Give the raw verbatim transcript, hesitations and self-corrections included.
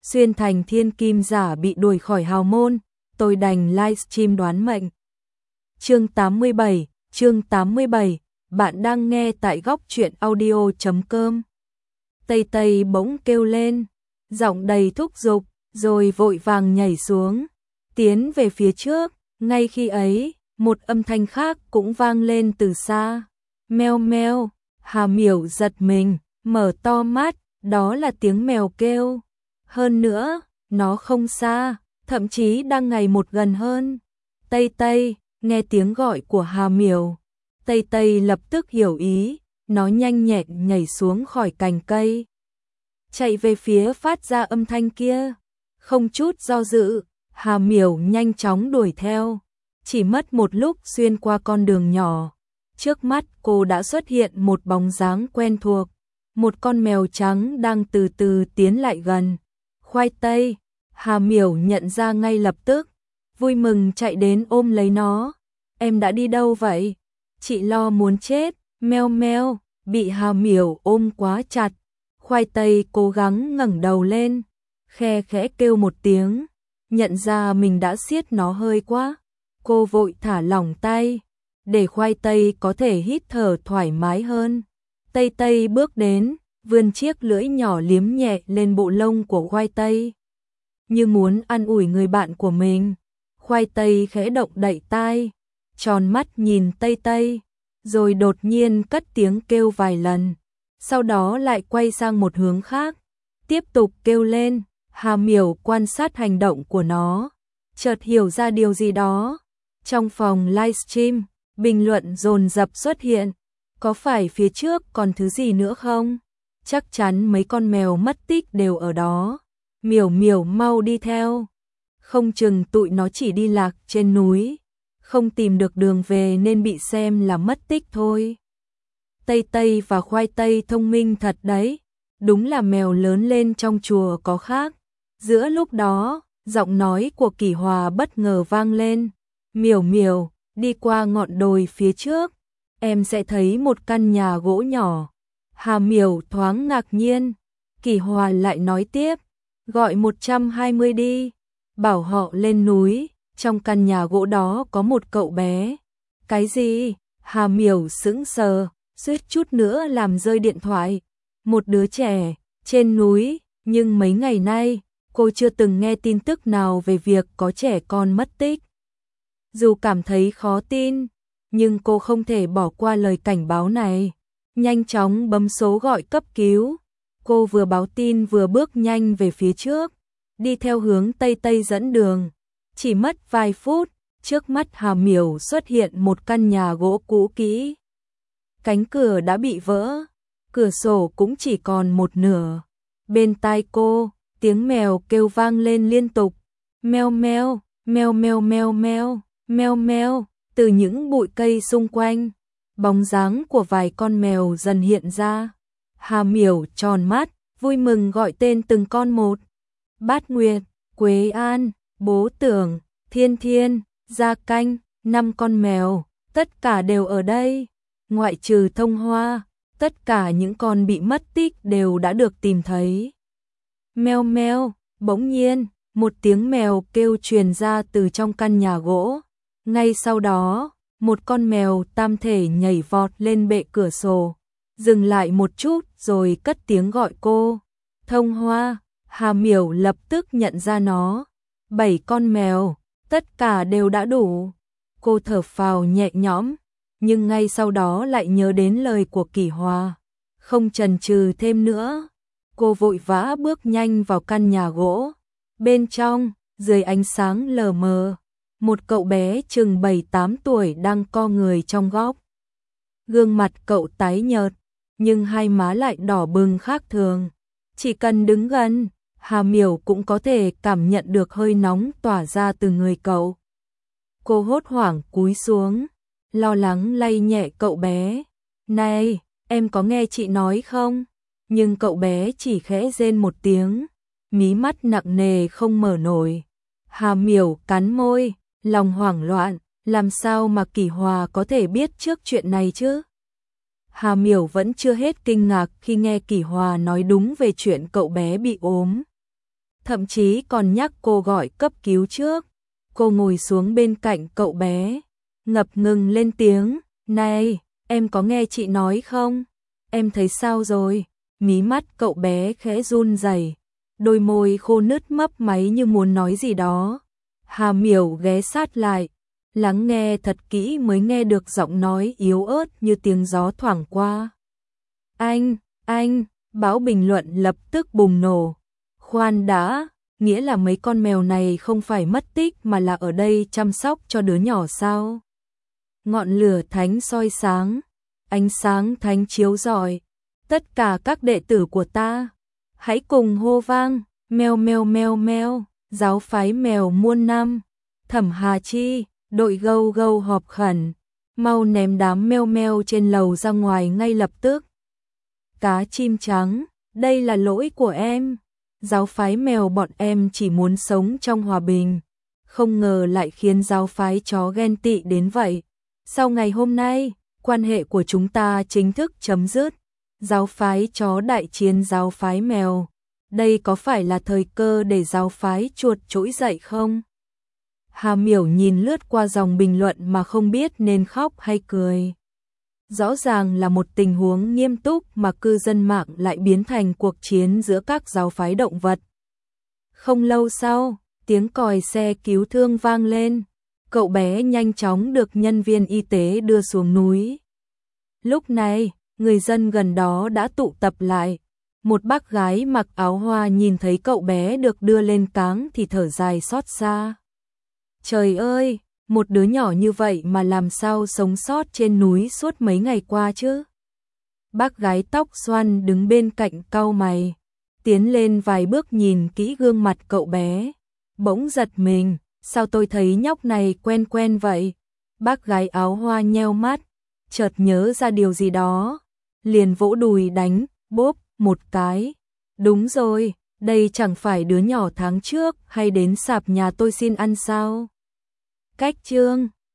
xuyên thành thiên kim giả bị đuổi khỏi hào môn, tôi đành livestream đoán mệnh. Chương tám mươi bảy, chương tám mươi bảy, bạn đang nghe tại góc truyện audio chấm com. Tây Tây bỗng kêu lên, giọng đầy thúc giục, rồi vội vàng nhảy xuống, tiến về phía trước. Ngay khi ấy, một âm thanh khác cũng vang lên từ xa. Meo meo, Hà Miểu giật mình, mở to mắt, đó là tiếng mèo kêu. Hơn nữa, nó không xa, thậm chí đang ngày một gần hơn. Tây Tây, nghe tiếng gọi của Hà Miểu, Tây Tây lập tức hiểu ý, nó nhanh nhẹn nhảy xuống khỏi cành cây, chạy về phía phát ra âm thanh kia. Không chút do dự, Hà Miểu nhanh chóng đuổi theo. Chỉ mất một lúc xuyên qua con đường nhỏ, trước mắt cô đã xuất hiện một bóng dáng quen thuộc, một con mèo trắng đang từ từ tiến lại gần. Khoai tây, Hà Miểu nhận ra ngay lập tức, vui mừng chạy đến ôm lấy nó. Em đã đi đâu vậy? Chị lo muốn chết. Meo meo, bị Hà Miểu ôm quá chặt. Khoai tây cố gắng ngẩng đầu lên, khe khẽ kêu một tiếng, nhận ra mình đã siết nó hơi quá. Cô vội thả lỏng tay, để khoai tây có thể hít thở thoải mái hơn. Tây Tây bước đến, vươn chiếc lưỡi nhỏ liếm nhẹ lên bộ lông của khoai tây, như muốn an ủi người bạn của mình. Khoai tây khẽ động đậy tai, tròn mắt nhìn Tây Tây, rồi đột nhiên cất tiếng kêu vài lần, sau đó lại quay sang một hướng khác, tiếp tục kêu lên. Hà Miểu quan sát hành động của nó, chợt hiểu ra điều gì đó. Trong phòng livestream, bình luận dồn dập xuất hiện. Có phải phía trước còn thứ gì nữa không? Chắc chắn mấy con mèo mất tích đều ở đó. Miểu Miểu mau đi theo. Không chừng tụi nó chỉ đi lạc trên núi, không tìm được đường về nên bị xem là mất tích thôi. Tây Tây và Khoai Tây thông minh thật đấy. Đúng là mèo lớn lên trong chùa có khác. Giữa lúc đó, giọng nói của Kỷ Hòa bất ngờ vang lên. Miểu Miểu, đi qua ngọn đồi phía trước, em sẽ thấy một căn nhà gỗ nhỏ. Hà Miểu thoáng ngạc nhiên. Kỷ Hòa lại nói tiếp, gọi một trăm hai mươi đi, bảo họ lên núi, trong căn nhà gỗ đó có một cậu bé. Cái gì? Hà Miểu sững sờ, suýt chút nữa làm rơi điện thoại. Một đứa trẻ, trên núi, nhưng mấy ngày nay, cô chưa từng nghe tin tức nào về việc có trẻ con mất tích. Dù cảm thấy khó tin, nhưng cô không thể bỏ qua lời cảnh báo này. Nhanh chóng bấm số gọi cấp cứu. Cô vừa báo tin vừa bước nhanh về phía trước, đi theo hướng Tây Tây dẫn đường. Chỉ mất vài phút, trước mắt Hà Miểu xuất hiện một căn nhà gỗ cũ kỹ. Cánh cửa đã bị vỡ, cửa sổ cũng chỉ còn một nửa. Bên tai cô, tiếng mèo kêu vang lên liên tục. Meo meo, meo meo meo meo, meo meo, từ những bụi cây xung quanh. Bóng dáng của vài con mèo dần hiện ra. Hà Miểu tròn mắt, vui mừng gọi tên từng con một. Bát Nguyệt, Quế An, Bố Tưởng, Thiên Thiên, Gia Canh, năm con mèo, tất cả đều ở đây. Ngoại trừ Thông Hoa, tất cả những con bị mất tích đều đã được tìm thấy. Meo meo, bỗng nhiên, một tiếng mèo kêu truyền ra từ trong căn nhà gỗ. Ngay sau đó, một con mèo tam thể nhảy vọt lên bệ cửa sổ, dừng lại một chút rồi cất tiếng gọi cô. Thông Hoa. Hà Miểu lập tức nhận ra nó. Bảy con mèo, tất cả đều đã đủ. Cô thở phào nhẹ nhõm, nhưng ngay sau đó lại nhớ đến lời của Kỷ Hòa. Không chần chừ thêm nữa, cô vội vã bước nhanh vào căn nhà gỗ. Bên trong, dưới ánh sáng lờ mờ, một cậu bé chừng bảy tám tuổi đang co người trong góc. Gương mặt cậu tái nhợt, nhưng hai má lại đỏ bừng khác thường. Chỉ cần đứng gần, Hà Miểu cũng có thể cảm nhận được hơi nóng tỏa ra từ người cậu. Cô hốt hoảng cúi xuống, lo lắng lay nhẹ cậu bé. Này, em có nghe chị nói không? Nhưng cậu bé chỉ khẽ rên một tiếng, mí mắt nặng nề không mở nổi. Hà Miểu cắn môi, lòng hoảng loạn, làm sao mà Kỷ Hòa có thể biết trước chuyện này chứ? Hà Miểu vẫn chưa hết kinh ngạc khi nghe Kỷ Hòa nói đúng về chuyện cậu bé bị ốm. thậm chí còn nhắc cô gọi cấp cứu trước. Cô ngồi xuống bên cạnh cậu bé, ngập ngừng lên tiếng, "Này, em có nghe chị nói không? Em thấy sao rồi?" Mí mắt cậu bé khẽ run rẩy, đôi môi khô nứt mấp máy như muốn nói gì đó. Hà Miểu ghé sát lại, lắng nghe thật kỹ mới nghe được giọng nói yếu ớt như tiếng gió thoảng qua. "Anh, anh!" Bão bình luận lập tức bùng nổ. "Khoan đã, nghĩa là mấy con mèo này không phải mất tích mà là ở đây chăm sóc cho đứa nhỏ sao?" Ngọn lửa thánh soi sáng, ánh sáng thánh chiếu rọi. "Tất cả các đệ tử của ta, hãy cùng hô vang, meo meo meo meo, giáo phái mèo muôn năm, Thẩm Hà Chi, đội gâu gâu họp khẩn, mau ném đám meo meo trên lầu ra ngoài ngay lập tức." "Cá chim trắng, đây là lỗi của em. Giáo phái mèo bọn em chỉ muốn sống trong hòa bình, không ngờ lại khiến giáo phái chó ghen tị đến vậy. Sau ngày hôm nay, quan hệ của chúng ta chính thức chấm dứt. Giáo phái chó đại chiến giáo phái mèo. Đây có phải là thời cơ để giáo phái chuột trỗi dậy không?" Hà Miểu nhìn lướt qua dòng bình luận mà không biết nên khóc hay cười. Rõ ràng là một tình huống nghiêm túc mà cư dân mạng lại biến thành cuộc chiến giữa các giáo phái động vật. Không lâu sau, tiếng còi xe cứu thương vang lên. Cậu bé nhanh chóng được nhân viên y tế đưa xuống núi. Lúc này, người dân gần đó đã tụ tập lại. Một bác gái mặc áo hoa nhìn thấy cậu bé được đưa lên cáng thì thở dài xót xa. Trời ơi, một đứa nhỏ như vậy mà làm sao sống sót trên núi suốt mấy ngày qua chứ? Bác gái tóc xoăn đứng bên cạnh cau mày, tiến lên vài bước nhìn kỹ gương mặt cậu bé, bỗng giật mình, sao tôi thấy nhóc này quen quen vậy? Bác gái áo hoa nheo mắt, chợt nhớ ra điều gì đó, liền vỗ đùi đánh, bốp, một cái. Đúng rồi, đây chẳng phải đứa nhỏ tháng trước hay đến sạp nhà tôi xin ăn sao? Cách chương